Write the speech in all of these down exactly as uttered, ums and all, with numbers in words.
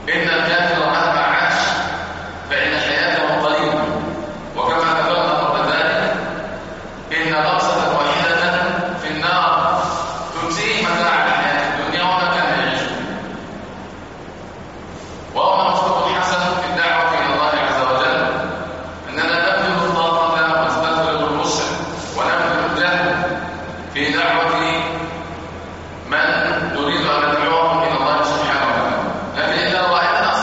إن الكافر مهما عاش فإن حياته قليلة، وكما ذكرنا قبل ذلك إن لحظة واحدة في النار تنسيه متاع الحياة الدنيا وما كان يعيش. وهو مصدر الحسن في الدعوة إلى الله عز وجل أننا نبذل الطاقة ونستثمر الوسع ونبذل الجهد في دعوة من نريد أن ندعوهم إلى الله سبحانه وتعالى، لكن إذا رأينا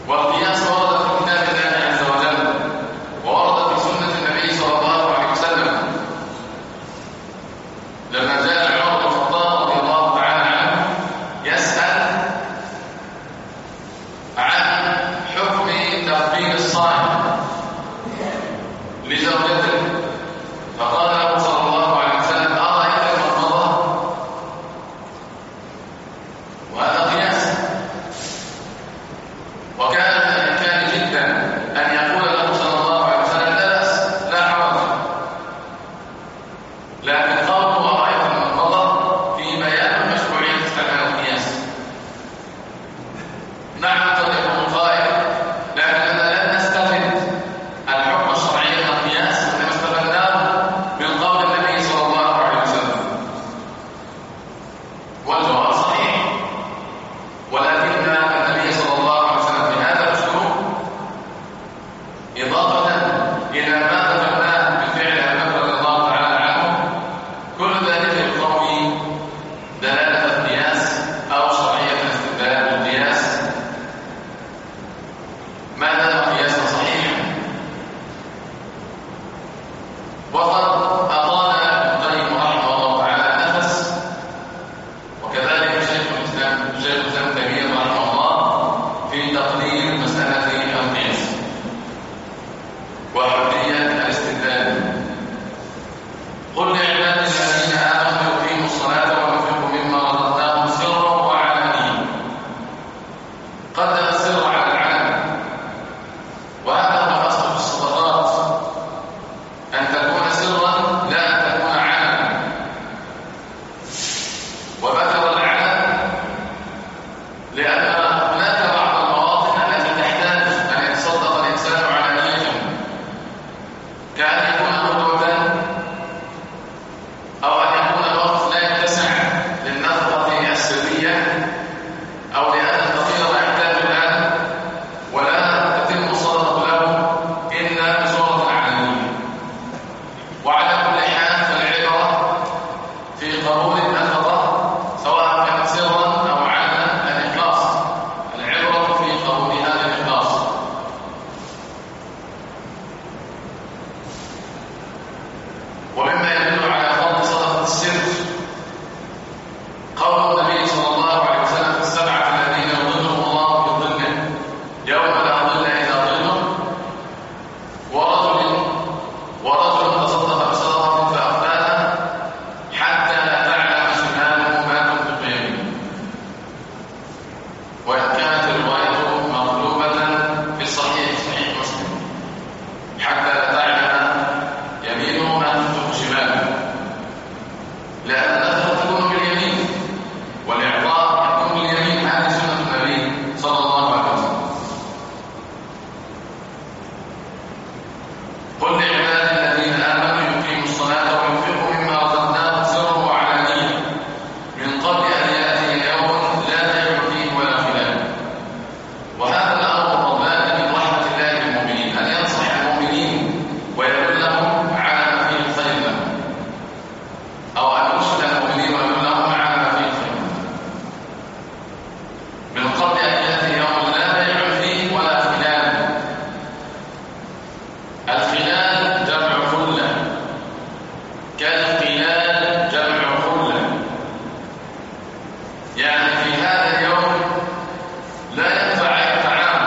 والقياس ورد في كتاب الله عز وجل وورد في سنة النبي صلى الله عليه وسلم لما جاء عمر بن الخطاب رضي الله تعالى عنه يسأل عن حكم تقبيل الصائم لزوجته فقال له صلى الله عليه وسلم أرأيت المضمضة؟ وهذا قياس. وكان من الإمكان جدا أن يقول له صلى الله عليه وسلم لا بأس لا حرج، لكن قوله أرأيت المضمضة في بيان مشروعية استعمال القياس. نعم قد يكون قائل لكننا لن نستفد الحكم الشرعي من القياس إنما استفدناه من قول النبي صلى الله عليه وسلم. والجواب صحيح، ولكن النبي صلى الله عليه وسلم بهذا الأسلوب إضافة إلى ما ذكرناه من فعل أبي بكر رضي الله تعالى عنه كل ذلك يقوي دلالة القياس أو شرعية الاستدلال بالقياس ما دام قياسا صحيحا. وقد أطال ابن القيم رحمه الله تعالى النفس، وكذلك شيخ الإسلام شيخ الإسلام ابن تيمية رحمه الله في تقدير مسألة القياس وحجية الاستدلال. قل لعبادي الذين آمنوا يقيموا الصلاة وينفقوا مما رزقناهم سرا وعلانية. قدم السر على العلن، وهذا هو الأصل في الصدقات، أن تكون سرا لا أن تكون علنا. وذكر العلن لأن هناك بعض المواطن التي تحتاج أن يتصدق الإنسان علانية، كأن يكون قدوة أو أن يكون الوقت لا يتسع للنفقة السرية، أو لأن الفقير لا يحتاج الآن ولا تتم الصدقة له إلا بصورة علنية. وعلى كل حال فالعبرة في قبول النفقة سواء كانت سرا أو علنا الإخلاص، العبرة في قبول هذا الإخلاص. ومما يدل على فضل صدقة السر قول النبي صلى الله عليه وسلم في السبعة الذين يظلهم الله بظله يوم لا ظل إلا ظله، ورجل ورجل تصدق بصدقة فأخفاها حتى لا تعلم شماله ما تنفق يمينه. وإن كانت الرواية مقلوبة في الصحيح صحيح مسلم حتى لا تعلم يمينه ما تنفق شماله، لأن النفقة تكون باليمين والإعطاء يكون باليمين. هذه سنة النبي صلى الله عليه وسلم. قل لعبادي الذين آمنوا يقيموا الصلاة وينفقوا مما رزقناهم سرا وعلانية من قبل أن يأتي يوم لا بيع فيه ولا خلال. وهذا الأمر رباني من رحمة الله بالمؤمنين، أن ينصح المؤمنين ويدلهم على ما فيه الخير لهم، أو أن يرشد المؤمنين ويدلهم على ما فيه الخير من قبل أن يأتي يوم لا بيع فيه ولا خلال. الخلال جمع خلة، كالخلال جمع خلة، يعني في هذا اليوم لا ينفع الطعام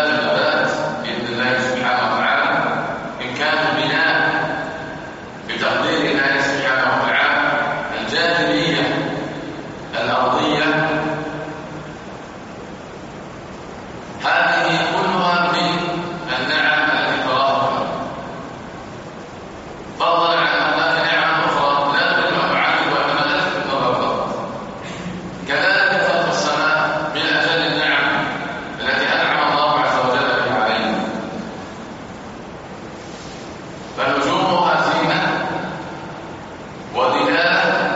النبات بإذن الله سبحانه وتعالى، إمكان البناء بتقدير الله سبحانه وتعالى، الجاذبية الأرضية، هذه كلها من النعم التي تراها، فضلا عن هناك نعم أخرى لا نريد أن نعلم وإنما نلفت النظر فقط. كذلك خلق السماء من أجل النعم التي أنعم الله عز وجل بها علينا، فنجومها زينة ودلالة،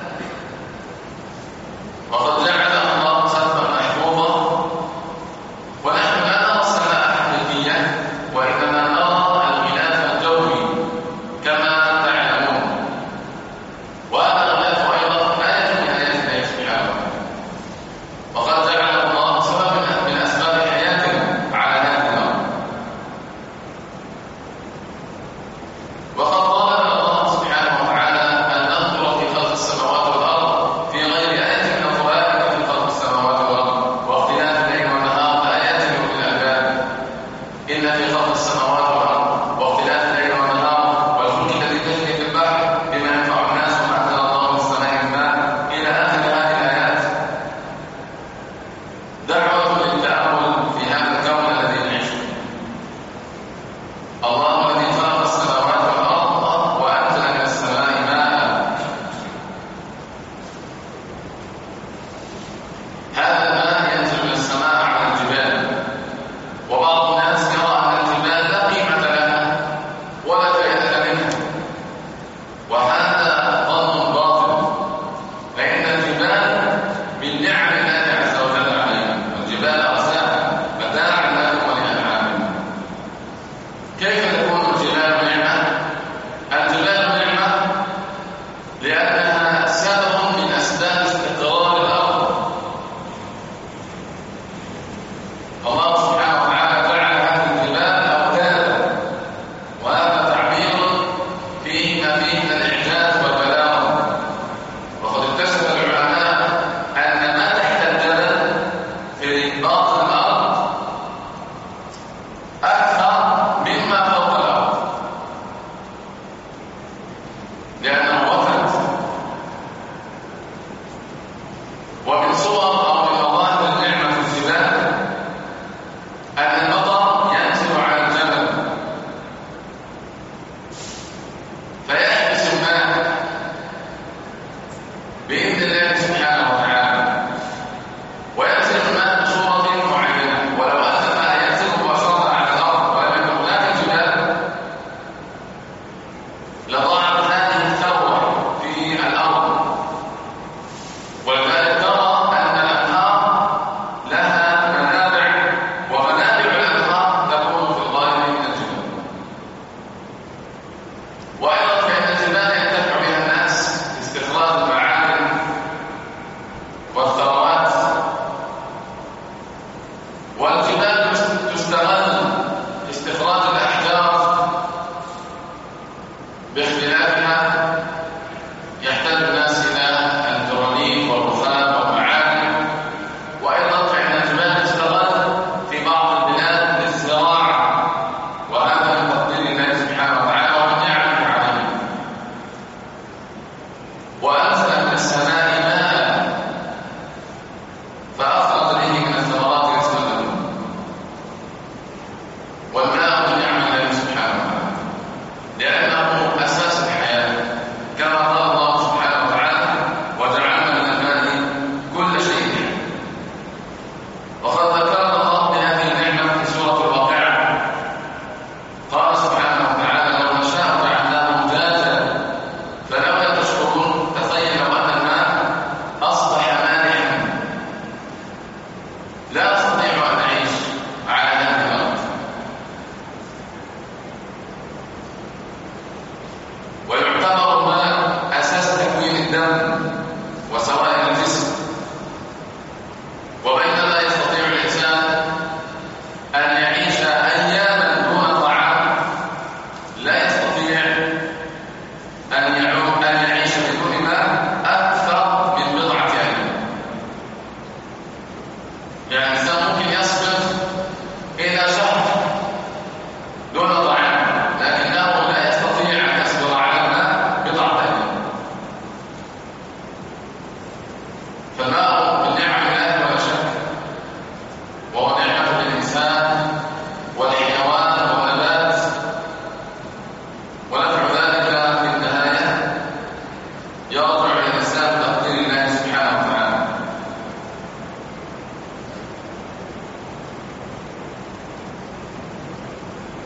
وقد جعلها الله سقفا محفوظا، ونحن لا نرى السماء حقيقية وإنما نرى الغلاف الجوي كما تعلمون، وهذا الغلاف أيضا آية من آيات الله سبحانه وتعالى، وقد جعله الله سببا من أسباب حياتنا على هذه الأرض. وقد طالبنا الله سبحانه وتعالى أن ننظر في خلق السماوات والأرض في غير آية من القرآن في خلق السماوات والأرض واختلاف الليل والنهار لآيات لأولي الألباب. إن في خلق السماوات والأرض واختلاف الليل والنهار والفلك التي تجري في البحر بما ينفع الناس وما أنزل الله من السماء من ماء إلى آخر هذه الآيات دعوة للتأمل في هذا الكون الذي نعيش فيه. الله الذي خلق السماوات والأرض وأنزل من السماء ماء، هذا الماء ينزل من السماء على الجبال، وبعض الناس يرى أن الجبال لا قيمة لها ولا فائدة منها، وهذا ظن باطل، فإن الجبال من نعم الله عز وجل علينا، والجبال أرساها متاعا لكم ولأنعامكم. كيف تكون الجبال نعمة؟ الجبال نعمة لأنها سبب من أسباب استقرار الأرض. الله سبحانه وتعالى جعل هذه الجبال أوتادا، وهذا تعبير فيه ما فيه من الإعجاز والبلاغة. وقد اكتشف العلماء أن ما تحت الجبل في باطن الأرض أكثر مما فوق الأرض، لأنه وفد. ومن صور أو من مظاهر النعمة في الجبال أن المطر ينزل على الجبل فيحبس الماء بإذن الله سبحانه وتعالى، وينزل الماء بصورة معينة. ولو أن الماء ينزل مباشرة على الأرض ولم يكن هناك جبال لضاعت هذه الثروة في الأرض. ولذلك ترى أن الأنهار لها منابع، ومنابع الأنهار تكون في الغالب من الجبال. وأيضا فإن الجبال ينتفع بها الناس في استخراج المعادن والثروات، والجبال تستغل في استخراج الأحجار باختلافها. يحتاج الناس إلى الجرانيت والرخام والمعادن. وأيضا فإن الجبال تستغل في بعض البلاد للزراعة، وهذا من تقدير الله سبحانه وتعالى ومن نعمه علينا. وأنزل من السماء ماء فأخرج به من الثمرات رزقا لكم، والماء من نعم الله سبحانه وتعالى، لأنه أساس الحياة، كما قال الله سبحانه وتعالى: وجعلنا من الماء كل شيء حي. وقد ذكرنا الله بهذه النعمة في سورة الواقعة، قال سبحانه وتعالى: لو نشاء جعلناه أجاجا فلولا تشكرون. تخيل لو أن الماء أصبح مالحا، لا أستطيع أن أعيش على هذه الأرض.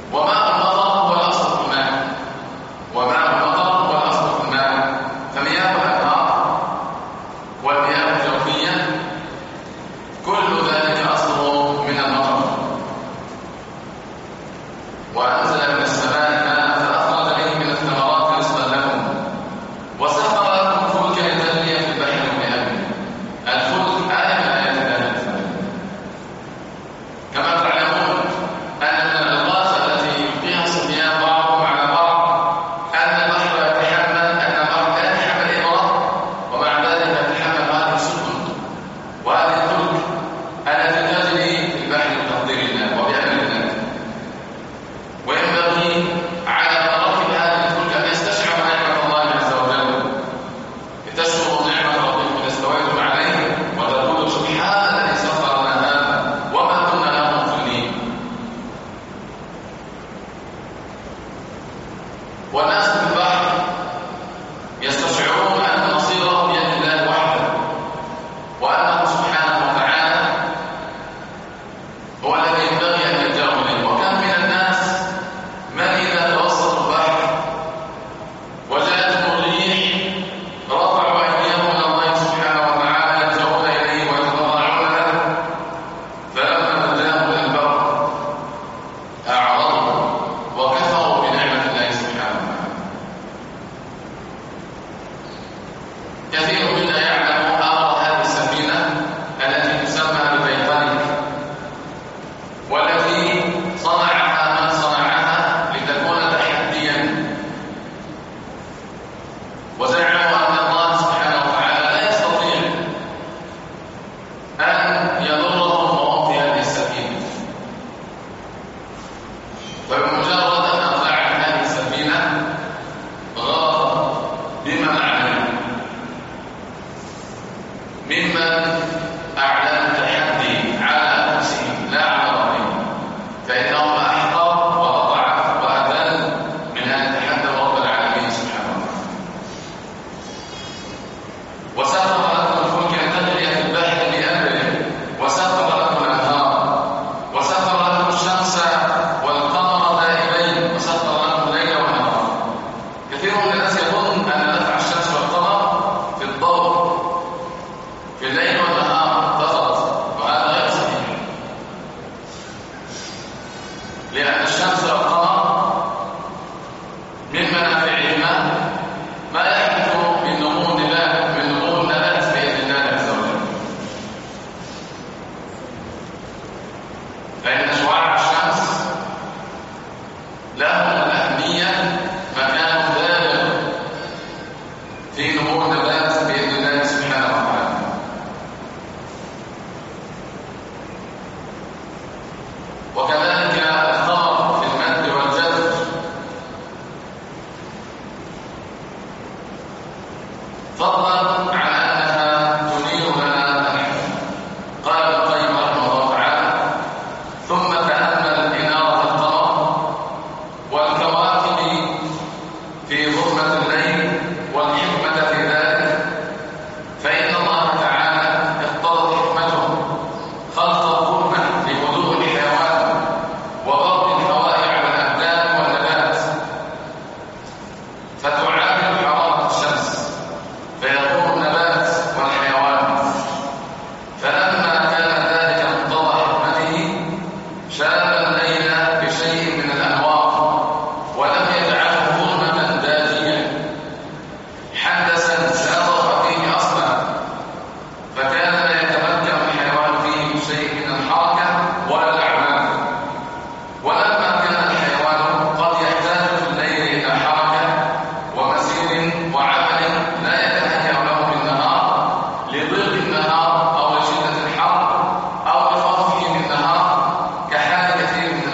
وماء المطر هو الأصل في الماء، وماء المطر هو الأصل في الماء. فمياه الأنهار والمياه الجوفية كل ذلك أصله من المطر. وأنزل من السماء ماء فأخرج به من الثمرات رزقا لكم وسخر لكم الفلك لتجري في البحر بأمره. الفلك آية من آيات الله تعالى. كما تعلمون أن من الألغاز التي يلقيها الصبيان بعضهم على بعض أن البحر يتحمل أن البحر لا يتحمل إبرة ومع ذلك يتحمل هذه السفن وهذه الفلك التي تجري في البحر بتقدير الله وبأمر الله. وينبغي على من ركب هذه الفلك أن يستشعر نعمة الله عز وجل لتشكروا نعمة ربكم إذا استويتم عليه وتقولوا سبحان الذي سخر لنا هذا وما كنا له مقرنين. والناس في البحر يستشعرون أن مصيرهم بيد الله وحده وأنه سبحانه وتعالى هو الذي ينبغي أن يلجأوا إليه. وكم من الناس من إذا توسطوا البحر وجاءتهم الريح رفعوا أيديهم إلى الله سبحانه وتعالى يلجؤون إليه ويتضرعون له، فلما نجاهم إلى البر أعرضوا وكفروا بنعمة الله سبحانه وتعالى. كثير منا يعلم أمر هذه السفينة التي تسمى بتايتانيك والتي صنعها من صنعها لتكون تحديا، وزعموا أن الله سبحانه وتعالى لا يستطيع أن يضرهم وهم في هذه السفينة. فبمجرد أن أطلعت هذه السفينة غار بمن عملوا ممن أعلن التحدي على أنفسهم لا على ربهم، فإنهم أحقر وأضعف وأذل من أن يتحدى رب العالمين سبحانه وتعالى. وسخر لكم الفلك لتجري في البحر بأمره وسخر لكم الأنهار وسخر لكم الشمس والقمر دائبين وسخر لكم الليل والنهار. كثير من الناس يظن أن نفع الشمس والقمر في الضوء في الليل والنهار فقط، وهذا غير صحيح، لأن الشمس والقمر من منافعهما ما يحدث من نمو النبات من نمو النبات بإذن الله عز وجل. فإن شعاع الشمس له الأهمية مكان بالغ في نمو النبات بإذن الله سبحانه وتعالى. وكذلك الثمر في المد والجزر فضلا عن أنها تنير لنا الحياة. قال ابن القيم رحمه الله تعالى: ثم تأمل إنارة القمر والكواكب في ظلمة الليل والحكمة في ذلك، فإن الله تعالى اقتضت حكمته خلق الظلمة لهدوء الحيوان وضرب الهواء على الأبدان والنبات فتعادل حرارة الشمس فيقوم النبات والحيوان. فلما كان ذلك مقتضى حكمته شاب الليل بشيء من الأنوار ولم يجعله ظلمة داجية حدثا ساطر فيه أصلا، فكان لا يتمكن الحيوان فيه من شيء من الحركة ولا الأعمال. ولما كان الحيوان قد يحتاج في الليل إلى حركة ومسير وعمل لا يتهيأ له بالنهار لضيق النهار أو لشدة الحر أو لخوفه من النهار كحال كثير من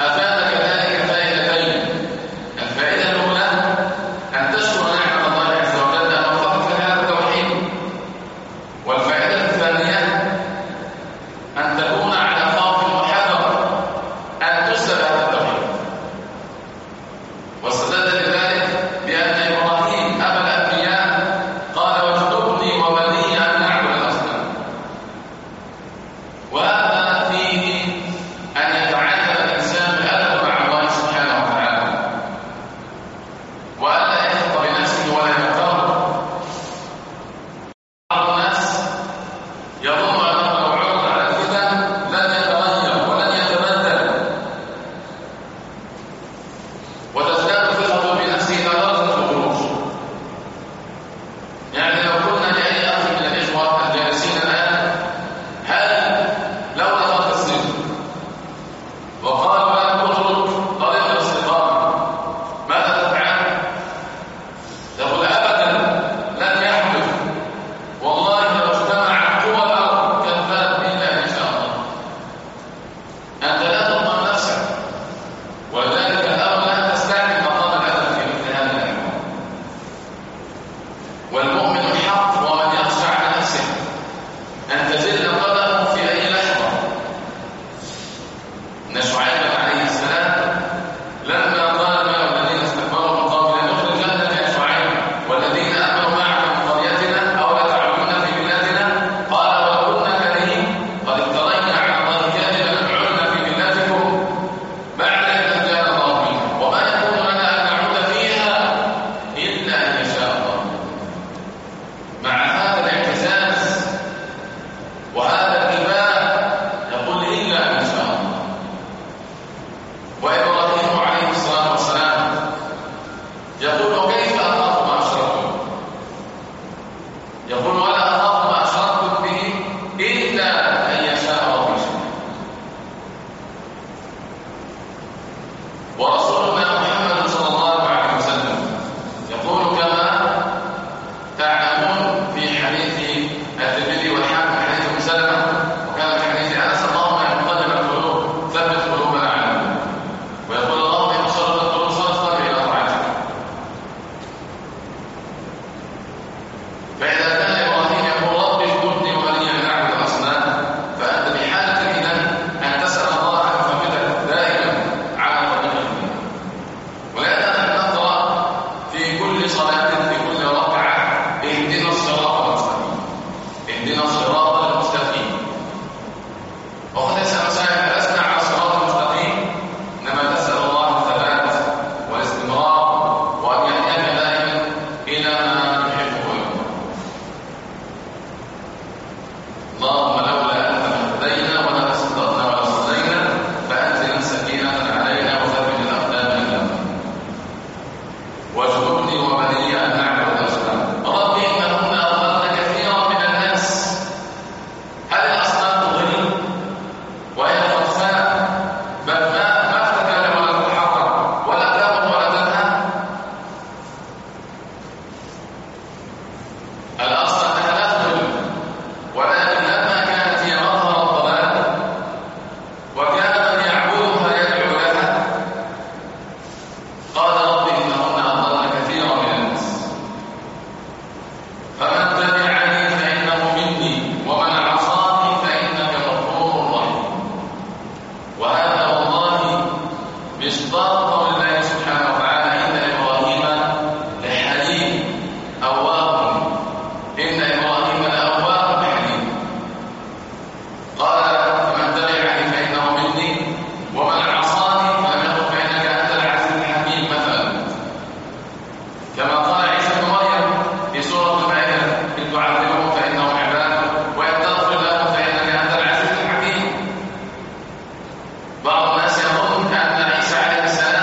أفادك ذلك فائدتين. الفائدة الأولى أن تشكر نعمة الله عز وجل أن وفقك لهذا التوحيد. والفائدة الثانية أن تكون على خوف وحذر أن تسلب هذا التوحيد. واستدل لذلك بأن إبراهيم أبا الأنبياء قال واجنبني وبني أن نعبد الأصنام. وهذا فيه أن يتعلم الإنسان الأدب مع الله سبحانه وتعالى، وألا يثق بنفسه ولا يغتر. بعض الناس يظن أنه لو عرض على الفتن لن يتغير ولن يتبدل، وتزداد ثقته بنفسه إلى درجة الخروج. يعني لو قلنا لأي أخ من الإخوة الجالسين الآن هل لو دخلت السجن وقالوا لن تترك طريق الاستقامة ماذا تفعل؟ يقول أبدا لن يحدث، والله لو اجتمعت قوى الأرض كذاب إلا إن شاء الله. أنت لا تضمن نفسك، ولذلك الأمر أن تستعمل مقام الأدب في مثل هذه الأحوال. والمؤمن حق ومن يخشى على نفسه أن تزل قدمه في أي لحظة. إن شعيبا عليه السلام لما قال له الذين استكبروا من قومه لنخرجنك يا شعيب والذين آمنوا معك من قريتنا أو لتعودن في بلادنا، قال ولو كنا كارهين قد افترينا على الله كذبا أن عدنا في بلادكم بعد أن أنجانا الله منها وما يكون لنا أن نعود فيها إلا أن يشاء الله. مع هذا الاعتزاز وهذا الكبار يقول إلا أن شاء الله. وإبراهيم عليه الصلاة والسلام يقول كيف أخاف ما أشركتم؟ يقول ولا أخاف ما أشركتم به إلا أن يشاء ربي شيئا. ورسولنا محمد صلى الله عليه وسلم يقول كما تعلمون في حديث الترمذي والحاكم حديث ابن سلمة، وكان في حديث أنس اللهم يا مقلب القلوب ثبت قلوبنا على دينك. ويقول اللهم إن صرف القلوب صرفا إلى طاعتك. فإذا كان إبراهيم يقول رب اجنبني وبني أن نعبد الأصنام، فأنت بحاجة إذن أن تسأل الله أن يثبتك دائما على طريق الدين. ولهذا نحن نقرأ في كل صلاة في كل ركعة اهدنا الصراط المستقيم، اهدنا الصراط المستقيم. وقد يسأل سائل لسنا على الصراط المستقيم، إنما تسأل الله الثبات والاستمرار وأن يهديك دائما إلى ما يحبه ويرضى. اللهم لولا أنت ما اهتدينا ولا تصدقنا ولا صلينا فأنزل سكينة علينا وثبت الأقدام من الأمر. واجنبني وبني أن نعبد الأصنام. رب إنهن أضلن كثيرا من الناس. هل الأصنام تضل وهي خرساء بكماء ما تتكلم ولا تتحرك ولا تأمر ولا تنهى؟ الأصل أنها لا تضل، ولكن لما كانت هي مظهر الضلال وكان من يعبدها يدعو لها قال رب إنهن أضلن كثيرا من الناس. فمن تبعني فإنه مني ومن عصاني فإنك غفور رحيم. وهذا والله مصداق قول الله سبحانه وتعالى إن إبراهيم لحليم أواه، إن إبراهيم لأواه حليم. قال فمن تبعني فإنه مني ومن عصاني فلم يكن فإنك أنت العزيز الحكيم مثلا. كما قال عيسى بن مريم في سورة المائدة إن تعذبهم فإنهم عبادك وإن تغفر لهم فإنك أنت العزيز الحكيم. بعض الناس يظن أن عيسى عليه السلام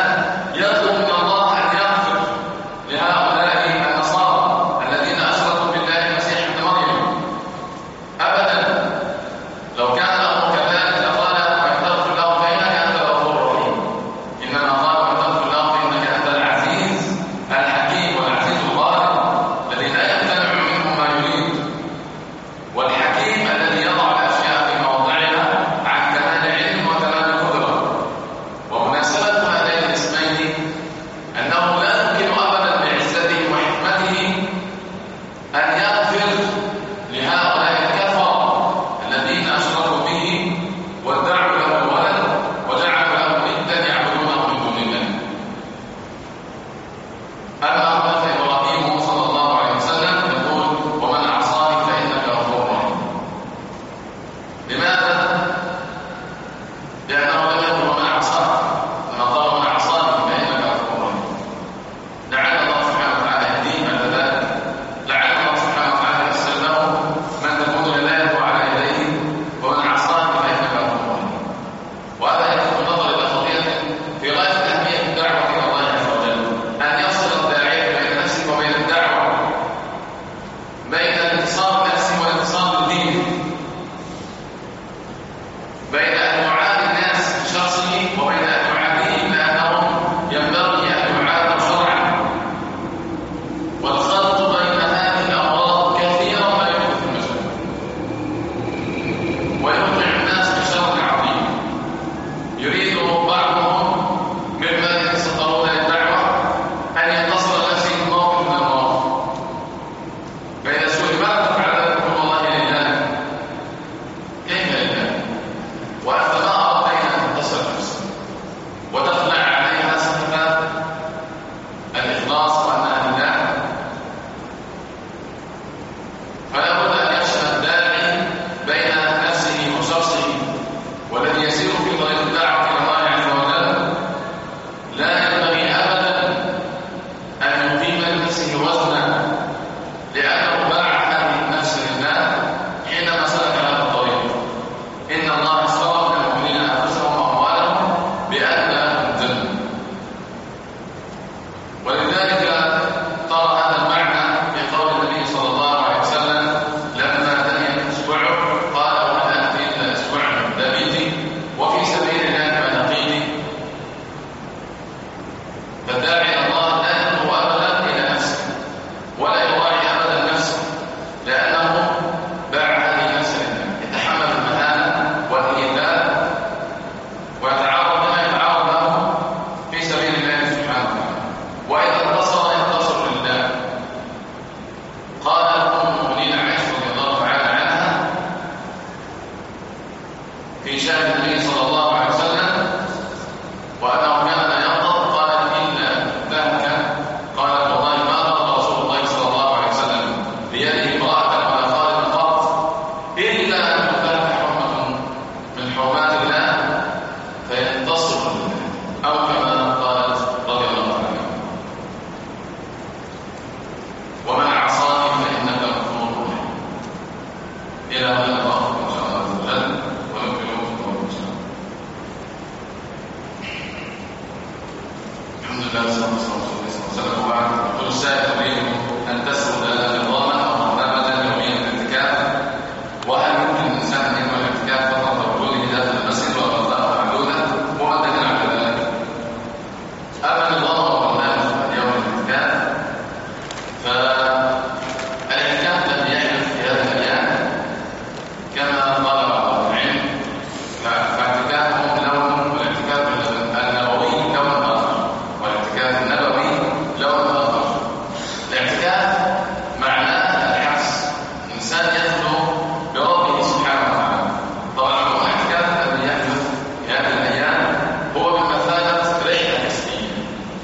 الجنة. ولذلك ترى هذا المعنى في قول النبي صلى الله عليه وسلم لما تنهي أسبوعه قال وهل أنت إلا أسبوع لبيتي وفي سبيل الله فنقيني. فالداعي إلى الله لا ينظر أبدا إلى نفسه ولا يراعي أبدا نفسه، لأنه باع هذه النفس لله، يتحمل المهانة والإيذاء ويتعرض لما يتعرض له في سبيل الله سبحانه وتعالى. وإذا انتصر ينتصر لله. قال أم المؤمنين عائشة رضي الله تعالى عنها في شأن النبي صلى الله عليه وسلم وأنه كان لا يغضب، قالت إلا ذهك، قالت والله ما غضب رسول الله صلى الله عليه وسلم بيده امرأة ولا خالد قط إلا أن تنتهك حرمة من حرمات الله فينتصر لله، أو كما قالت رضي الله عنها ومن عصاني فإنك غفور رحيم. إلى هذا الله إن شاء الله عز وجل ونكمل في قوله إن شاء الله. الحمد لله والصلاة والسلام على رسول الله وبعد. يقول السائل تريد أن تسرد نظاما أو برنامجا يوميا للاعتكاف، وهل يمكن الإنسان أن يكون الاعتكاف فترة وجوده داخل المسجد ولا فترة محدودة؟ وما الدليل على ذلك؟ أما النظام أو برنامج اليوم للاعتكاف فالاعتكاف الذي يحدث في هذه الأيام كما قال بعض العلم فاعتكافهم لون، والاعتكاف النبوي لون آخر، والاعتكاف النبوي لون آخر. الاعتكاف معناه الحبس، الإنسان يخلو بربه سبحانه وتعالى. طبعا الاعتكاف الذي يحدث في هذه الأيام هو بمثابة رحلة كسبية،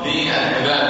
بالعبادة